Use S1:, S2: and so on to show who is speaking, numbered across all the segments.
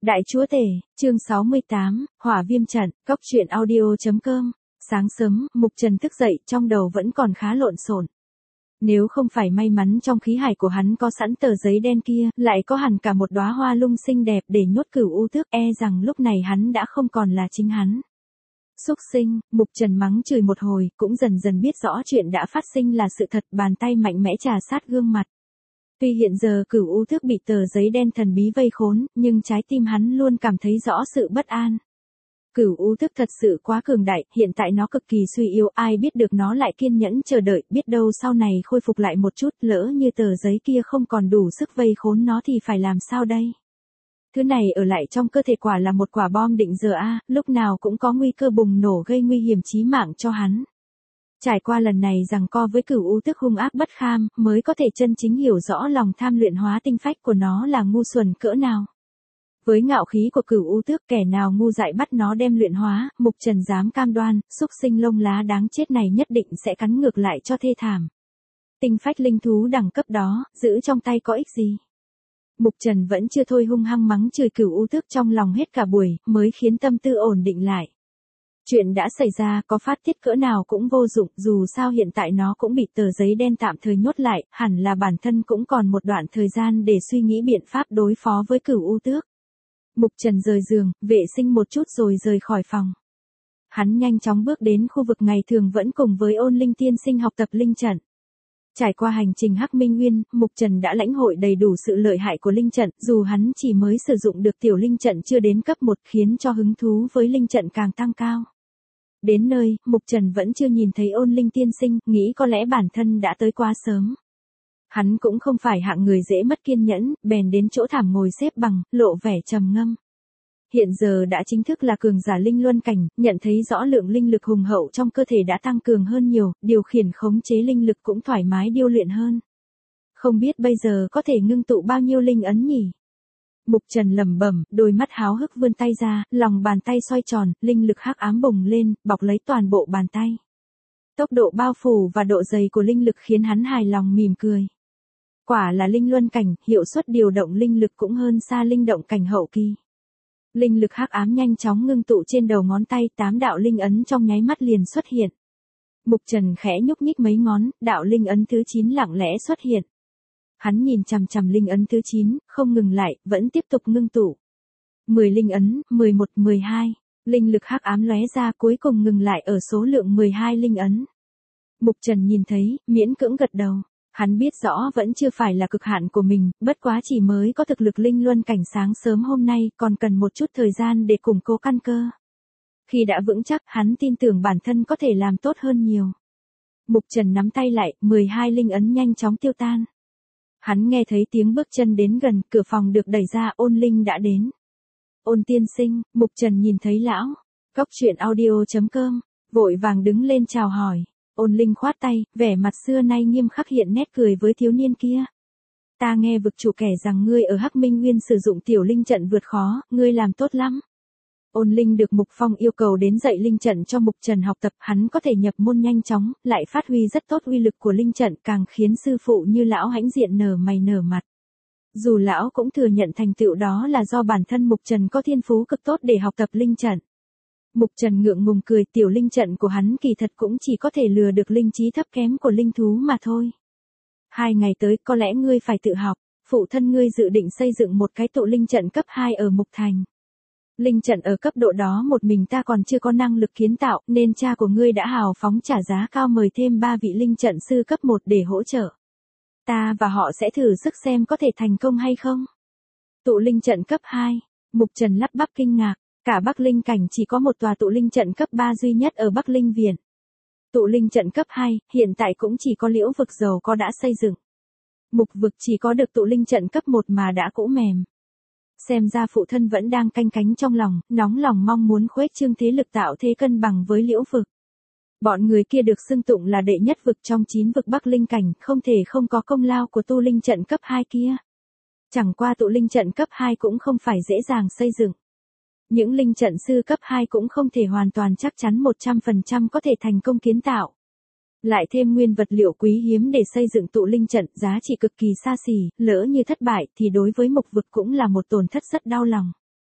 S1: Đại chúa tể, chương 68, Hỏa viêm trận, Cốc truyện audio.com. Sáng sớm, Mục Trần thức dậy, trong đầu vẫn còn khá lộn xộn. Nếu không phải may mắn trong khí hải của hắn có sẵn tờ giấy đen kia, lại có hẳn cả một đóa hoa lung xinh đẹp để nhốt Cửu U Tước, e rằng lúc này hắn đã không còn là chính hắn. Xúc sinh, Mục Trần mắng chửi một hồi, cũng dần dần biết rõ chuyện đã phát sinh là sự thật, bàn tay mạnh mẽ trà sát gương mặt. Tuy hiện giờ Cửu U Tước bị tờ giấy đen thần bí vây khốn, nhưng trái tim hắn luôn cảm thấy rõ sự bất an. Cửu U Tước thật sự quá cường đại, hiện tại nó cực kỳ suy yếu, ai biết được nó lại kiên nhẫn chờ đợi, biết đâu sau này khôi phục lại một chút, lỡ như tờ giấy kia không còn đủ sức vây khốn nó thì phải làm sao đây? Thứ này ở lại trong cơ thể quả là một quả bom định giờ a, lúc nào cũng có nguy cơ bùng nổ gây nguy hiểm chí mạng cho hắn. Trải qua lần này giằng co với Cửu U Tước hung ác bất kham, mới có thể chân chính hiểu rõ lòng tham luyện hóa tinh phách của nó là ngu xuẩn cỡ nào. Với ngạo khí của Cửu U Tước, kẻ nào ngu dại bắt nó đem luyện hóa, Mục Trần dám cam đoan, xúc sinh lông lá đáng chết này nhất định sẽ cắn ngược lại cho thê thảm. Tinh phách linh thú đẳng cấp đó, giữ trong tay có ích gì? Mục Trần vẫn chưa thôi hung hăng mắng chửi Cửu U Tước trong lòng hết cả buổi, mới khiến tâm tư ổn định lại. Chuyện đã xảy ra có phát tiết cỡ nào cũng vô dụng, dù sao hiện tại nó cũng bị tờ giấy đen tạm thời nhốt lại, hẳn là bản thân cũng còn một đoạn thời gian để suy nghĩ biện pháp đối phó với Cửu U Tước. Mục Trần rời giường, vệ sinh một chút rồi rời khỏi phòng. Hắn nhanh chóng bước đến khu vực ngày thường vẫn cùng với Ôn Linh tiên sinh học tập linh trận. Trải qua hành trình Hắc Minh Nguyên, Mục Trần đã lãnh hội đầy đủ sự lợi hại của linh trận, dù hắn chỉ mới sử dụng được tiểu linh trận chưa đến cấp 1, khiến cho hứng thú với linh trận càng tăng cao. Đến nơi, Mục Trần vẫn chưa nhìn thấy Ôn Linh tiên sinh, nghĩ có lẽ bản thân đã tới quá sớm. Hắn cũng không phải hạng người dễ mất kiên nhẫn, bèn đến chỗ thảm ngồi xếp bằng, lộ vẻ trầm ngâm. Hiện giờ đã chính thức là cường giả linh luân cảnh, nhận thấy rõ lượng linh lực hùng hậu trong cơ thể đã tăng cường hơn nhiều, điều khiển khống chế linh lực cũng thoải mái điêu luyện hơn. Không biết bây giờ có thể ngưng tụ bao nhiêu linh ấn nhỉ? Mục Trần lẩm bẩm, đôi mắt háo hức vươn tay ra, lòng bàn tay xoay tròn, linh lực hắc ám bùng lên, bọc lấy toàn bộ bàn tay. Tốc độ bao phủ và độ dày của linh lực khiến hắn hài lòng mỉm cười. Quả là linh luân cảnh, hiệu suất điều động linh lực cũng hơn xa linh động cảnh hậu kỳ. Linh lực hắc ám nhanh chóng ngưng tụ trên đầu ngón tay, 8 đạo linh ấn trong nháy mắt liền xuất hiện. Mục Trần khẽ nhúc nhích mấy ngón, đạo linh ấn thứ 9 lặng lẽ xuất hiện. Hắn nhìn chằm chằm linh ấn thứ 9, không ngừng lại, vẫn tiếp tục ngưng tụ. 10 linh ấn, 11, 12, linh lực hắc ám lóe ra cuối cùng ngừng lại ở số lượng 12 linh ấn. Mục Trần nhìn thấy, miễn cưỡng gật đầu. Hắn biết rõ vẫn chưa phải là cực hạn của mình, bất quá chỉ mới có thực lực linh luân cảnh sáng sớm hôm nay, còn cần một chút thời gian để củng cố căn cơ. Khi đã vững chắc, hắn tin tưởng bản thân có thể làm tốt hơn nhiều. Mục Trần nắm tay lại, 12 linh ấn nhanh chóng tiêu tan. Hắn nghe thấy tiếng bước chân đến gần, cửa phòng được đẩy ra, Ôn Linh đã đến. Ôn tiên sinh, Mục Trần nhìn thấy lão. Cốc truyện audio.com, vội vàng đứng lên chào hỏi. Ôn Linh khoát tay, vẻ mặt xưa nay nghiêm khắc hiện nét cười với thiếu niên kia. Ta nghe vực chủ kể rằng ngươi ở Hắc Minh Nguyên sử dụng tiểu linh trận vượt khó, ngươi làm tốt lắm. Ôn Linh được Mục Phong yêu cầu đến dạy linh trận cho Mục Trần học tập, hắn có thể nhập môn nhanh chóng, lại phát huy rất tốt uy lực của linh trận, càng khiến sư phụ như lão hãnh diện nở mày nở mặt. Dù lão cũng thừa nhận thành tựu đó là do bản thân Mục Trần có thiên phú cực tốt để học tập linh trận. Mục Trần ngượng ngùng cười, tiểu linh trận của hắn kỳ thật cũng chỉ có thể lừa được linh trí thấp kém của linh thú mà thôi. 2 ngày tới có lẽ ngươi phải tự học, phụ thân ngươi dự định xây dựng một cái tụ linh trận cấp 2 ở Mục Thành. Linh trận ở cấp độ đó một mình ta còn chưa có năng lực kiến tạo, nên cha của ngươi đã hào phóng trả giá cao mời thêm 3 vị linh trận sư cấp 1 để hỗ trợ. Ta và họ sẽ thử sức xem có thể thành công hay không. Tụ linh trận cấp 2, Mục Trần lắp bắp kinh ngạc. Cả Bắc Linh cảnh chỉ có một tòa tụ linh trận cấp 3 duy nhất ở Bắc Linh Viện. Tụ linh trận cấp 2, hiện tại cũng chỉ có Liễu vực giàu có đã xây dựng. Mục vực chỉ có được tụ linh trận cấp 1 mà đã cũ mềm. Xem ra phụ thân vẫn đang canh cánh trong lòng, nóng lòng mong muốn khuếch trương thế lực tạo thế cân bằng với Liễu vực. Bọn người kia được xưng tụng là đệ nhất vực trong 9 vực Bắc Linh cảnh, không thể không có công lao của tụ linh trận cấp 2 kia. Chẳng qua tụ linh trận cấp 2 cũng không phải dễ dàng xây dựng. Những linh trận sư cấp 2 cũng không thể hoàn toàn chắc chắn 100% có thể thành công kiến tạo. Lại thêm nguyên vật liệu quý hiếm để xây dựng tụ linh trận, giá trị cực kỳ xa xỉ, lỡ như thất bại thì đối với Mục vực cũng là một tổn thất rất đau lòng.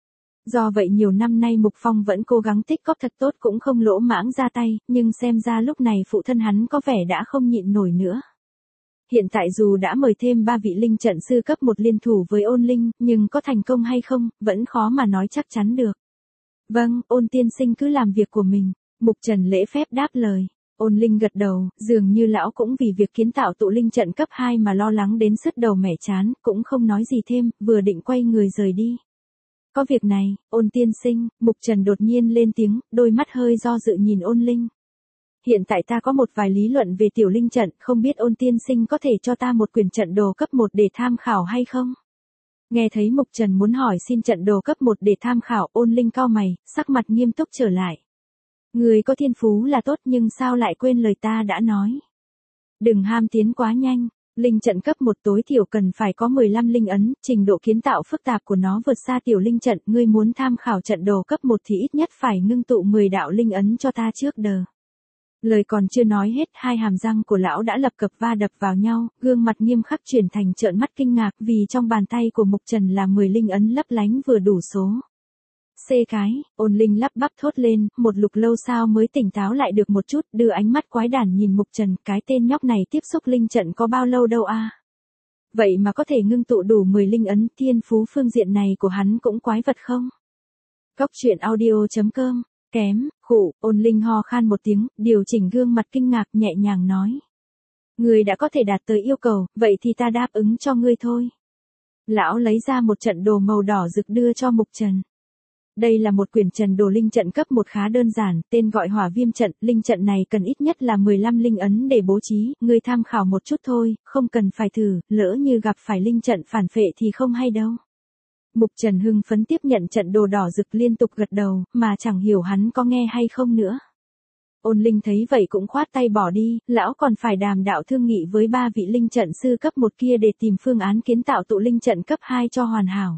S1: Do vậy nhiều năm nay Mục Phong vẫn cố gắng tích góp thật tốt cũng không lỗ mãng ra tay, nhưng xem ra lúc này phụ thân hắn có vẻ đã không nhịn nổi nữa. Hiện tại dù đã mời thêm 3 vị linh trận sư cấp 1 liên thủ với Ôn Linh, nhưng có thành công hay không, vẫn khó mà nói chắc chắn được. Vâng, Ôn tiên sinh cứ làm việc của mình, Mục Trần lễ phép đáp lời. Ôn Linh gật đầu, dường như lão cũng vì việc kiến tạo tụ linh trận cấp 2 mà lo lắng đến sứt đầu mẻ chán, cũng không nói gì thêm, vừa định quay người rời đi. Có việc này, Ôn tiên sinh, Mục Trần đột nhiên lên tiếng, đôi mắt hơi do dự nhìn Ôn Linh. Hiện tại ta có một vài lý luận về tiểu linh trận, không biết Ôn tiên sinh có thể cho ta một quyển trận đồ cấp 1 để tham khảo hay không? Nghe thấy Mục Trần muốn hỏi xin trận đồ cấp 1 để tham khảo, Ôn Linh cau mày, sắc mặt nghiêm túc trở lại. Người có thiên phú là tốt nhưng sao lại quên lời ta đã nói? Đừng ham tiến quá nhanh, linh trận cấp 1 tối thiểu cần phải có 15 linh ấn, trình độ kiến tạo phức tạp của nó vượt xa tiểu linh trận, ngươi muốn tham khảo trận đồ cấp 1 thì ít nhất phải ngưng tụ 10 đạo linh ấn cho ta trước đờ. Lời còn chưa nói hết, hai hàm răng của lão đã lập cập va đập vào nhau, gương mặt nghiêm khắc chuyển thành trợn mắt kinh ngạc vì trong bàn tay của Mục Trần là 10 linh ấn lấp lánh vừa đủ số. Ôn Linh lắp bắp thốt lên, một lục lâu sau mới tỉnh táo lại được một chút, đưa ánh mắt quái đản nhìn Mục Trần, cái tên nhóc này tiếp xúc linh trận có bao lâu đâu a? Vậy mà có thể ngưng tụ đủ 10 linh ấn, thiên phú phương diện này của hắn cũng quái vật không? Góc truyện audio.com, kém, Ôn Linh ho khan một tiếng, điều chỉnh gương mặt kinh ngạc nhẹ nhàng nói. Ngươi đã có thể đạt tới yêu cầu, vậy thì ta đáp ứng cho ngươi thôi. Lão lấy ra một trận đồ màu đỏ rực đưa cho Mục Trần. Đây là một quyển trận đồ linh trận cấp 1 khá đơn giản, tên gọi Hỏa Viêm trận, linh trận này cần ít nhất là 15 linh ấn để bố trí, ngươi tham khảo một chút thôi, không cần phải thử, lỡ như gặp phải linh trận phản phệ thì không hay đâu. Mục Trần hưng phấn tiếp nhận trận đồ đỏ rực liên tục gật đầu, mà chẳng hiểu hắn có nghe hay không nữa. Ôn Linh thấy vậy cũng khoát tay bỏ đi, lão còn phải đàm đạo thương nghị với 3 vị linh trận sư cấp 1 kia để tìm phương án kiến tạo tụ linh trận cấp 2 cho hoàn hảo.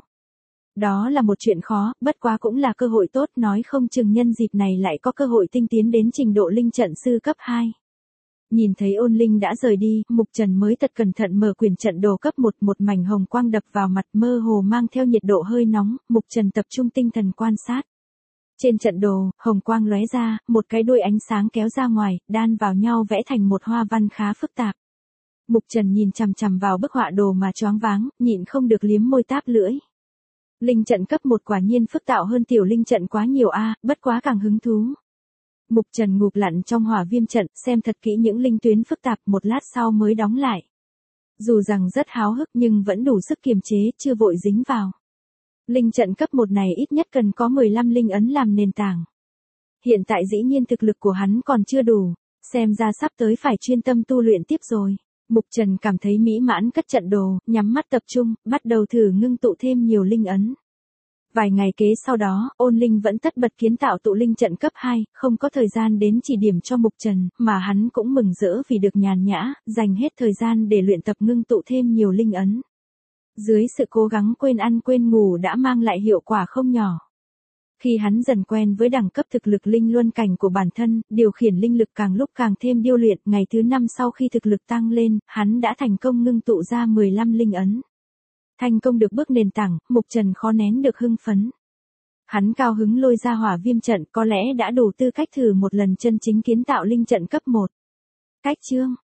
S1: Đó là một chuyện khó, bất quá cũng là cơ hội tốt, nói không chừng nhân dịp này lại có cơ hội tinh tiến đến trình độ linh trận sư cấp 2. Nhìn thấy Ôn Linh đã rời đi, Mục Trần mới thật cẩn thận mở quyển trận đồ cấp 1, một mảnh hồng quang đập vào mặt mơ hồ mang theo nhiệt độ hơi nóng, Mục Trần tập trung tinh thần quan sát. Trên trận đồ, hồng quang lóe ra, một cái đuôi ánh sáng kéo ra ngoài, đan vào nhau vẽ thành một hoa văn khá phức tạp. Mục Trần nhìn chằm chằm vào bức họa đồ mà choáng váng, nhịn không được liếm môi táp lưỡi. Linh trận cấp 1 quả nhiên phức tạp hơn tiểu linh trận quá nhiều bất quá càng hứng thú. Mục Trần ngụp lặn trong Hỏa Viêm trận, xem thật kỹ những linh tuyến phức tạp, một lát sau mới đóng lại. Dù rằng rất háo hức nhưng vẫn đủ sức kiềm chế, chưa vội dính vào. Linh trận cấp 1 này ít nhất cần có 15 linh ấn làm nền tảng. Hiện tại dĩ nhiên thực lực của hắn còn chưa đủ, xem ra sắp tới phải chuyên tâm tu luyện tiếp rồi. Mục Trần cảm thấy mỹ mãn cất trận đồ, nhắm mắt tập trung, bắt đầu thử ngưng tụ thêm nhiều linh ấn. Vài ngày kế sau đó, Ôn Linh vẫn tất bật kiến tạo tụ linh trận cấp 2, không có thời gian đến chỉ điểm cho Mục Trần, mà hắn cũng mừng rỡ vì được nhàn nhã, dành hết thời gian để luyện tập ngưng tụ thêm nhiều linh ấn. Dưới sự cố gắng quên ăn quên ngủ đã mang lại hiệu quả không nhỏ. Khi hắn dần quen với đẳng cấp thực lực linh luân cảnh của bản thân, điều khiển linh lực càng lúc càng thêm điêu luyện, ngày thứ 5 sau khi thực lực tăng lên, hắn đã thành công ngưng tụ ra 15 linh ấn. Thành công được bước nền tảng, Mục Trần khó nén được hưng phấn. Hắn cao hứng lôi ra Hỏa Viêm trận, có lẽ đã đủ tư cách thử một lần chân chính kiến tạo linh trận cấp 1. Cách chương